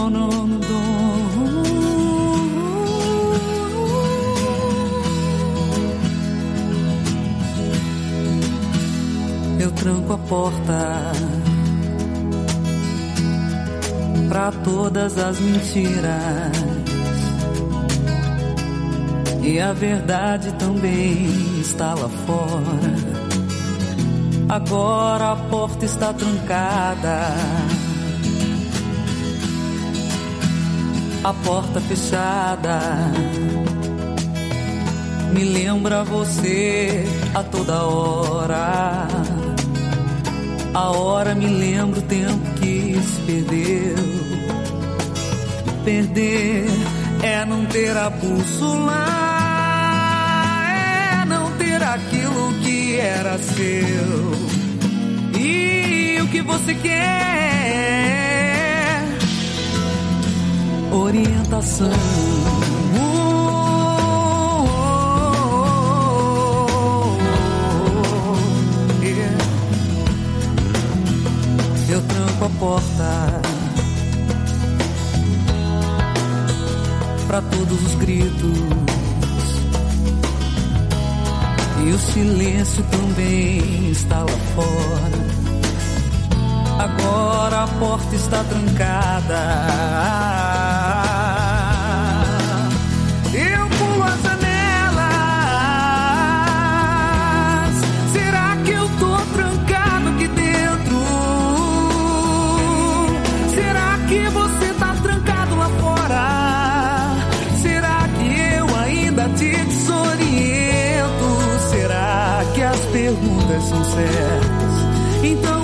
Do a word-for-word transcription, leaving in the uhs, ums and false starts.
no, no, no, no. Eu tranco a porta pra todas as mentiras, e a verdade também está lá fora. Agora a porta está trancada, a porta fechada me lembra você a toda hora. A hora me lembra o tempo que se perdeu. Perder é não ter a bússola, é não ter aquilo que era seu. E o que você quer? Orientação. Eu tranco a porta pra todos os gritos, e o silêncio também está lá fora. Agora a porta está trancada. Eu pulo as janelas. Será que eu tô trancado aqui dentro? Será que você tá trancado lá fora? Será que eu ainda te desoriento? Será que as perguntas são certas? Então